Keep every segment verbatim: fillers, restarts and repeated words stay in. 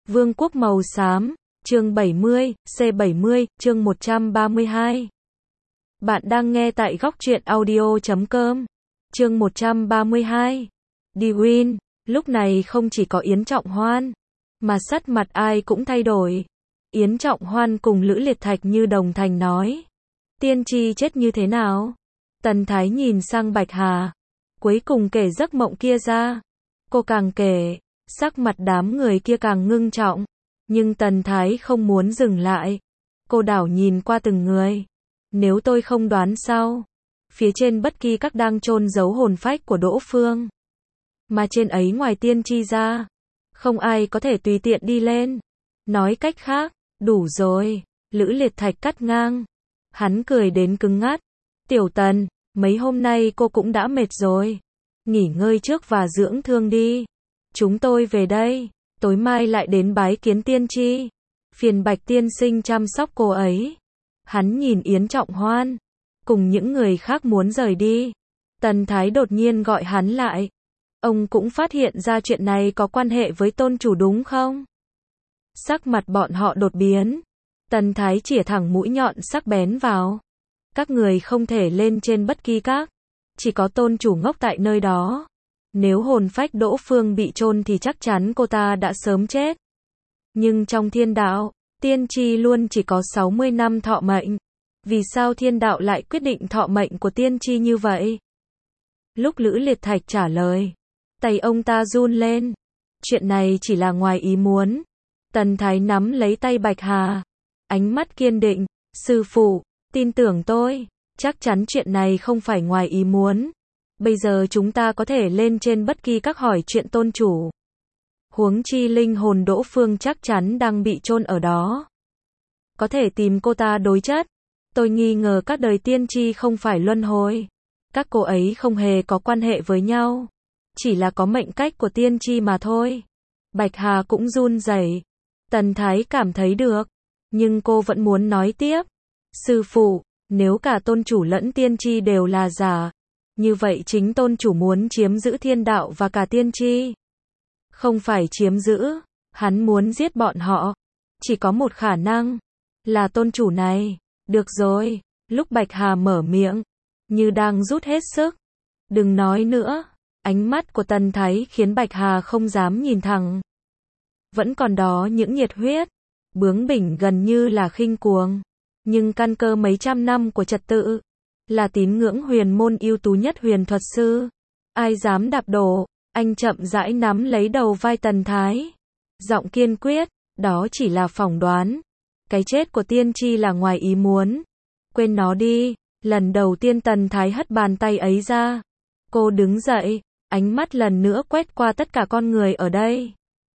Vương quốc màu xám, chương bảy mươi, C bảy mươi, chương một trăm ba mươi hai. Bạn đang nghe tại góc truyện audio chấm com. Chương một trăm ba mươi hai. Diwin, lúc này không chỉ có Yến Trọng Hoan, mà sắc mặt ai cũng thay đổi. Yến Trọng Hoan cùng Lữ Liệt Thạch như đồng thành nói. Tiên tri chết như thế nào? Tần Thái nhìn sang Bạch Hà. Cuối cùng kể giấc mộng kia ra. Cô càng kể, sắc mặt đám người kia càng ngưng trọng. Nhưng Tần Thái không muốn dừng lại. Cô đảo nhìn qua từng người. Nếu tôi không đoán sao, phía trên bất kỳ các đang chôn giấu hồn phách của Đỗ Phương. Mà trên ấy ngoài tiên tri ra, không ai có thể tùy tiện đi lên. Nói cách khác, đủ rồi. Lữ Liệt Thạch cắt ngang. Hắn cười đến cứng ngắt. Tiểu Tần, mấy hôm nay cô cũng đã mệt rồi. Nghỉ ngơi trước và dưỡng thương đi. Chúng tôi về đây. Tối mai lại đến bái kiến tiên tri. Phiền Bạch tiên sinh chăm sóc cô ấy. Hắn nhìn Yến Trọng Hoan, cùng những người khác muốn rời đi. Tần Thái đột nhiên gọi hắn lại. Ông cũng phát hiện ra chuyện này có quan hệ với tôn chủ đúng không? Sắc mặt bọn họ đột biến. Tần Thái chĩa thẳng mũi nhọn sắc bén vào. Các người không thể lên trên bất kỳ các. Chỉ có tôn chủ ngốc tại nơi đó. Nếu hồn phách Đỗ Phương bị chôn thì chắc chắn cô ta đã sớm chết. Nhưng trong thiên đạo, tiên tri luôn chỉ có sáu mươi năm thọ mệnh. Vì sao thiên đạo lại quyết định thọ mệnh của tiên tri như vậy? Lúc Lữ Liệt Thạch trả lời, tay ông ta run lên. Chuyện này chỉ là ngoài ý muốn. Tần Thái nắm lấy tay Bạch Hà. Ánh mắt kiên định. Sư phụ, tin tưởng tôi. Chắc chắn chuyện này không phải ngoài ý muốn. Bây giờ chúng ta có thể lên trên bất kỳ các hỏi chuyện tôn chủ. Huống chi linh hồn Đỗ Phương chắc chắn đang bị chôn ở đó. Có thể tìm cô ta đối chất. Tôi nghi ngờ các đời tiên tri không phải luân hồi. Các cô ấy không hề có quan hệ với nhau. Chỉ là có mệnh cách của tiên tri mà thôi. Bạch Hà cũng run rẩy. Tần Thái cảm thấy được. Nhưng cô vẫn muốn nói tiếp. Sư phụ, nếu cả tôn chủ lẫn tiên tri đều là giả, như vậy chính tôn chủ muốn chiếm giữ thiên đạo và cả tiên tri. Không phải chiếm giữ, hắn muốn giết bọn họ. Chỉ có một khả năng, là tôn chủ này. Được rồi, lúc Bạch Hà mở miệng, như đang rút hết sức. Đừng nói nữa. Ánh mắt của Tần Thái khiến Bạch Hà không dám nhìn thẳng. Vẫn còn đó những nhiệt huyết, bướng bỉnh gần như là khinh cuồng. Nhưng căn cơ mấy trăm năm của trật tự, là tín ngưỡng huyền môn ưu tú nhất huyền thuật sư. Ai dám đạp đổ? Anh chậm rãi nắm lấy đầu vai Tần Thái. Giọng kiên quyết, đó chỉ là phỏng đoán. Cái chết của tiên tri là ngoài ý muốn. Quên nó đi. Lần đầu tiên Tần Thái hất bàn tay ấy ra. Cô đứng dậy, ánh mắt lần nữa quét qua tất cả con người ở đây.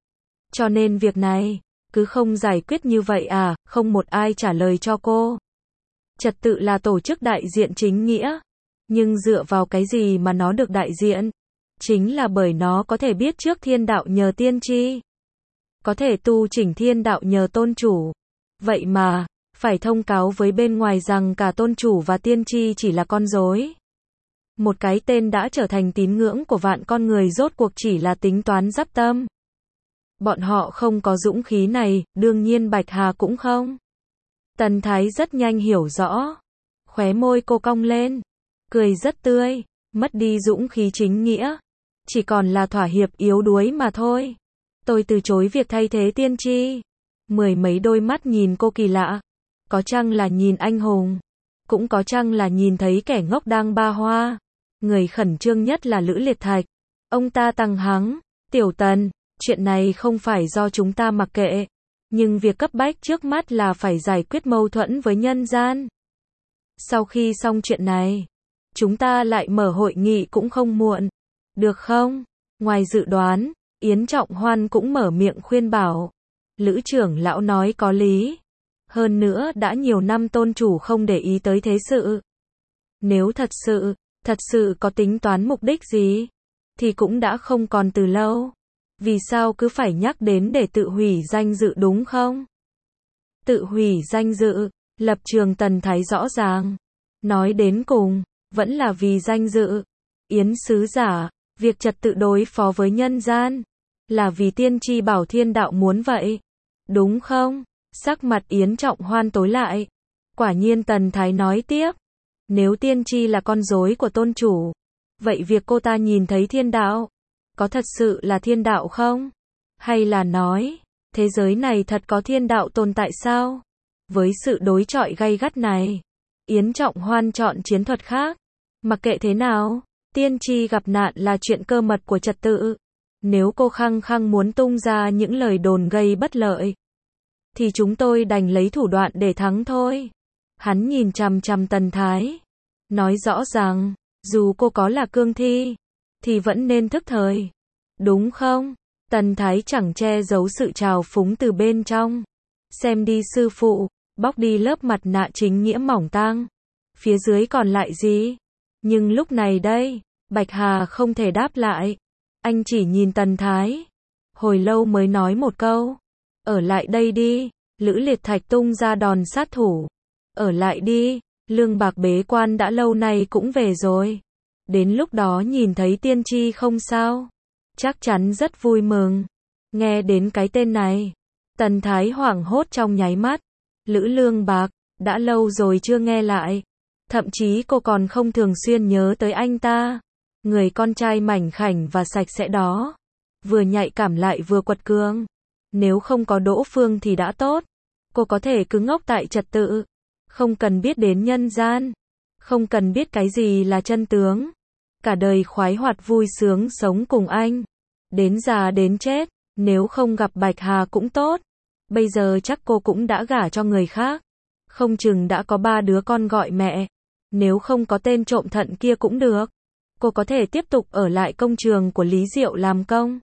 Cho nên việc này, cứ không giải quyết như vậy à? Không một ai trả lời cho cô. Trật tự là tổ chức đại diện chính nghĩa. Nhưng dựa vào cái gì mà nó được đại diện? Chính là bởi nó có thể biết trước thiên đạo nhờ tiên tri. Có thể tu chỉnh thiên đạo nhờ tôn chủ. Vậy mà, phải thông cáo với bên ngoài rằng cả tôn chủ và tiên tri chỉ là con rối. Một cái tên đã trở thành tín ngưỡng của vạn con người rốt cuộc chỉ là tính toán giáp tâm. Bọn họ không có dũng khí này, đương nhiên Bạch Hà cũng không. Tần Thái rất nhanh hiểu rõ. Khóe môi cô cong lên. Cười rất tươi. Mất đi dũng khí chính nghĩa. Chỉ còn là thỏa hiệp yếu đuối mà thôi. Tôi từ chối việc thay thế tiên tri. Mười mấy đôi mắt nhìn cô kỳ lạ. Có chăng là nhìn anh hùng. Cũng có chăng là nhìn thấy kẻ ngốc đang ba hoa. Người khẩn trương nhất là Lữ Liệt Thạch. Ông ta tăng hắng. Tiểu Tần, chuyện này không phải do chúng ta mặc kệ. Nhưng việc cấp bách trước mắt là phải giải quyết mâu thuẫn với nhân gian. Sau khi xong chuyện này, chúng ta lại mở hội nghị cũng không muộn. Được không? Ngoài dự đoán, Yến Trọng Hoan cũng mở miệng khuyên bảo. Lữ trưởng lão nói có lý. Hơn nữa đã nhiều năm tôn chủ không để ý tới thế sự. Nếu thật sự, thật sự có tính toán mục đích gì, thì cũng đã không còn từ lâu. Vì sao cứ phải nhắc đến để tự hủy danh dự đúng không? Tự hủy danh dự, lập trường Tần Thái rõ ràng. Nói đến cùng, vẫn là vì danh dự. Yến sứ giả, việc trật tự đối phó với nhân gian, là vì tiên tri bảo thiên đạo muốn vậy. đúng không? Sắc mặt Yến Trọng Hoan tối lại. Quả nhiên Tần Thái nói tiếp. Nếu tiên tri là con rối của tôn chủ, vậy việc cô ta nhìn thấy thiên đạo, có thật sự là thiên đạo không? Hay là nói, thế giới này thật có thiên đạo tồn tại sao? Với sự đối chọi gay gắt này, Yến Trọng Hoan chọn chiến thuật khác. Mặc kệ thế nào, tiên tri gặp nạn là chuyện cơ mật của trật tự. Nếu cô khăng khăng muốn tung ra những lời đồn gây bất lợi, thì chúng tôi đành lấy thủ đoạn để thắng thôi. Hắn nhìn chằm chằm Tần Thái, nói rõ ràng, dù cô có là cương thi, thì vẫn nên thức thời. Đúng không? Tần Thái chẳng che giấu sự trào phúng từ bên trong. Xem đi sư phụ, bóc đi lớp mặt nạ chính nghĩa mỏng tang. Phía dưới còn lại gì? Nhưng lúc này đây, Bạch Hà không thể đáp lại. Anh chỉ nhìn Tần Thái. Hồi lâu mới nói một câu. Ở lại đây đi. Lữ Liệt Thạch tung ra đòn sát thủ. Ở lại đi. Lương Bạc bế quan đã lâu nay cũng về rồi. Đến lúc đó nhìn thấy tiên tri không sao. Chắc chắn rất vui mừng. Nghe đến cái tên này, Tần Thái hoảng hốt trong nháy mắt. Lữ Lương Bạc, đã lâu rồi chưa nghe lại. Thậm chí cô còn không thường xuyên nhớ tới anh ta. Người con trai mảnh khảnh và sạch sẽ đó. Vừa nhạy cảm lại vừa quật cường. Nếu không có Đỗ Phương thì đã tốt. Cô có thể cứ ngốc tại trật tự. Không cần biết đến nhân gian. Không cần biết cái gì là chân tướng. Cả đời khoái hoạt vui sướng sống cùng anh. Đến già đến chết. Nếu không gặp Bạch Hà cũng tốt. Bây giờ chắc cô cũng đã gả cho người khác. Không chừng đã có ba đứa con gọi mẹ. Nếu không có tên trộm thận kia cũng được. Cô có thể tiếp tục ở lại công trường của Lý Diệu làm công.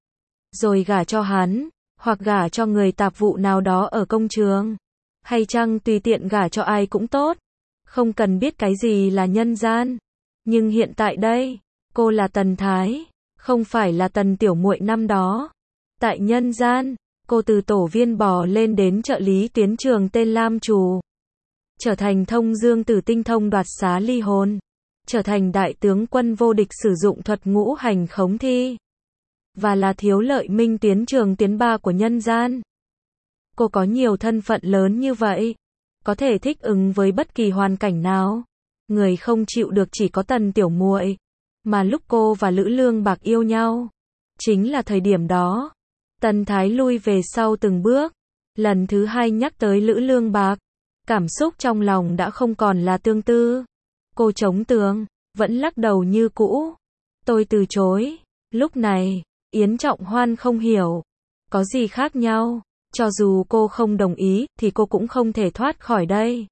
Rồi gả cho hắn. Hoặc gả cho người tạp vụ nào đó ở công trường. Hay chăng tùy tiện gả cho ai cũng tốt. Không cần biết cái gì là nhân gian. Nhưng hiện tại đây, cô là Tần Thái. Không phải là Tần tiểu muội năm đó. Tại nhân gian, cô từ tổ viên bò lên đến trợ lý tiến trường tên Lam Trù. Trở thành thông dương tử tinh thông đoạt xá ly hồn. Trở thành đại tướng quân vô địch sử dụng thuật ngũ hành khống thi. Và là thiếu lợi minh tiến trường tiến ba của nhân gian. Cô có nhiều thân phận lớn như vậy. Có thể thích ứng với bất kỳ hoàn cảnh nào. Người không chịu được chỉ có Tần tiểu muội. Mà lúc cô và Lữ Lương Bạc yêu nhau, chính là thời điểm đó. Tần Thái lui về sau từng bước. Lần thứ hai nhắc tới Lữ Lương Bạc. Cảm xúc trong lòng đã không còn là tương tư. Cô chống tường, vẫn lắc đầu như cũ. Tôi từ chối. Lúc này, Yến Trọng Hoan không hiểu. Có gì khác nhau? Cho dù cô không đồng ý, thì cô cũng không thể thoát khỏi đây.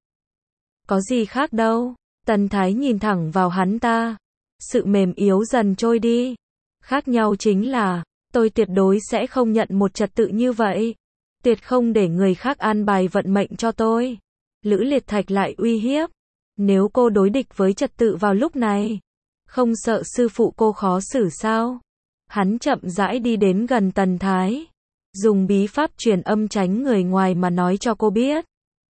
Có gì khác đâu. Tần Thái nhìn thẳng vào hắn ta. Sự mềm yếu dần trôi đi. Khác nhau chính là, tôi tuyệt đối sẽ không nhận một trật tự như vậy. Tuyệt không để người khác an bài vận mệnh cho tôi. Lữ Liệt Thạch lại uy hiếp. Nếu cô đối địch với trật tự vào lúc này, không sợ sư phụ cô khó xử sao? Hắn chậm rãi đi đến gần Tần Thái. Dùng bí pháp truyền âm tránh người ngoài mà nói cho cô biết.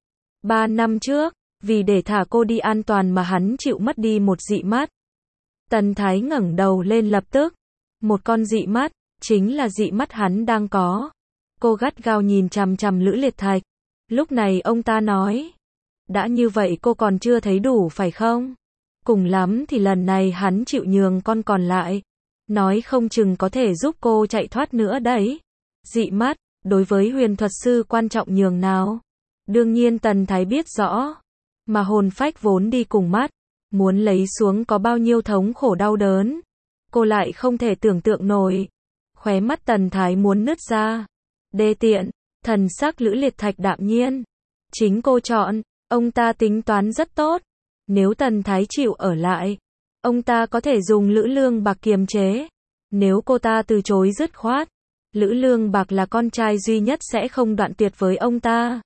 Ba năm trước, vì để thả cô đi an toàn mà hắn chịu mất đi một dị mắt. Tần Thái ngẩng đầu lên lập tức. Một con dị mắt, chính là dị mắt hắn đang có. Cô gắt gao nhìn chằm chằm Lữ Liệt Thạch. Lúc này ông ta nói. Đã như vậy cô còn chưa thấy đủ phải không? Cùng lắm thì lần này hắn chịu nhường con còn lại. Nói không chừng có thể giúp cô chạy thoát nữa đấy. Dị mắt, đối với huyền thuật sư quan trọng nhường nào? Đương nhiên Tần Thái biết rõ. Mà hồn phách vốn đi cùng mắt. Muốn lấy xuống có bao nhiêu thống khổ đau đớn. Cô lại không thể tưởng tượng nổi. Khóe mắt Tần Thái muốn nứt ra. Đê tiện, thần sắc Lữ Liệt Thạch đạm nhiên. Chính cô chọn, ông ta tính toán rất tốt. Nếu Tần Thái chịu ở lại, ông ta có thể dùng Lữ Lương Bạc kiềm chế. Nếu cô ta từ chối dứt khoát, Lữ Lương Bạc là con trai duy nhất sẽ không đoạn tuyệt với ông ta.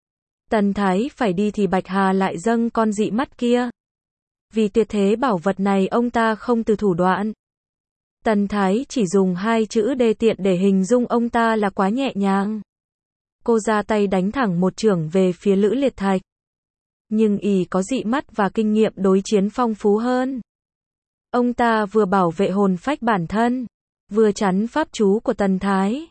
Tần Thái phải đi thì Bạch Hà lại dâng con dị mắt kia. Vì tuyệt thế bảo vật này ông ta không từ thủ đoạn. Tần Thái chỉ dùng hai chữ đê tiện để hình dung ông ta là quá nhẹ nhàng. Cô ra tay đánh thẳng một chưởng về phía Lữ Liệt Thạch. Nhưng ỷ có dị mắt và kinh nghiệm đối chiến phong phú hơn. Ông ta vừa bảo vệ hồn phách bản thân, vừa chắn pháp chú của Tần Thái.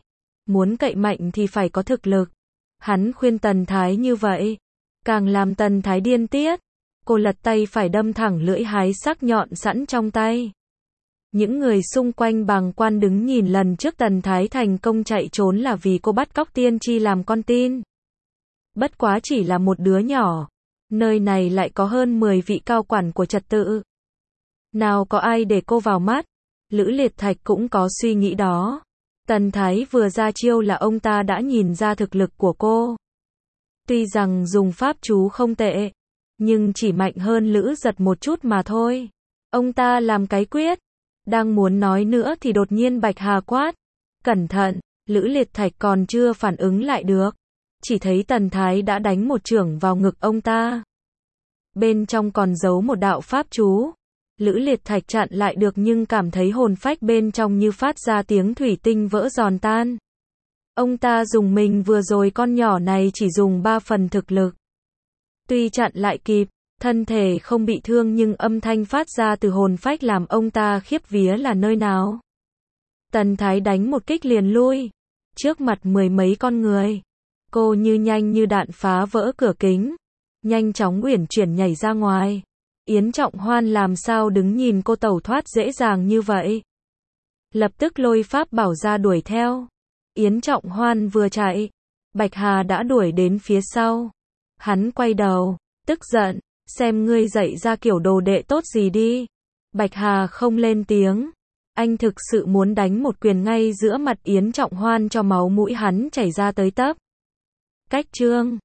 Muốn cậy mạnh thì phải có thực lực. Hắn khuyên Tần Thái như vậy, càng làm Tần Thái điên tiết. Cô lật tay phải đâm thẳng lưỡi hái sắc nhọn sẵn trong tay. Những người xung quanh bàng quan đứng nhìn lần trước Tần Thái thành công chạy trốn là vì cô bắt cóc tiên tri làm con tin. Bất quá chỉ là một đứa nhỏ. Nơi này lại có hơn mười vị cao quản của trật tự. Nào có ai để cô vào mắt. Lữ Liệt Thạch cũng có suy nghĩ đó. Tần Thái vừa ra chiêu là ông ta đã nhìn ra thực lực của cô. Tuy rằng dùng pháp chú không tệ, nhưng chỉ mạnh hơn Lữ Giật một chút mà thôi. Ông ta làm cái quyết. Đang muốn nói nữa thì đột nhiên Bạch Hà quát. Cẩn thận, Lữ Liệt Thạch còn chưa phản ứng lại được. Chỉ thấy Tần Thái đã đánh một chưởng vào ngực ông ta. Bên trong còn giấu một đạo pháp chú. Lữ Liệt Thạch chặn lại được nhưng cảm thấy hồn phách bên trong như phát ra tiếng thủy tinh vỡ giòn tan. Ông ta dùng mình vừa rồi con nhỏ này chỉ dùng ba phần thực lực. Tuy chặn lại kịp, thân thể không bị thương nhưng âm thanh phát ra từ hồn phách làm ông ta khiếp vía là nơi nào. Tần Thái đánh một kích liền lui. Trước mặt mười mấy con người. Cô như nhanh như đạn phá vỡ cửa kính. Nhanh chóng uyển chuyển nhảy ra ngoài. Yến Trọng Hoan làm sao đứng nhìn cô tẩu thoát dễ dàng như vậy. Lập tức lôi pháp bảo ra đuổi theo. Yến Trọng Hoan vừa chạy, Bạch Hà đã đuổi đến phía sau. Hắn quay đầu, tức giận, xem ngươi dạy ra kiểu đồ đệ tốt gì đi. Bạch Hà không lên tiếng. Anh thực sự muốn đánh một quyền ngay giữa mặt Yến Trọng Hoan cho máu mũi hắn chảy ra tới tấp. Cách chương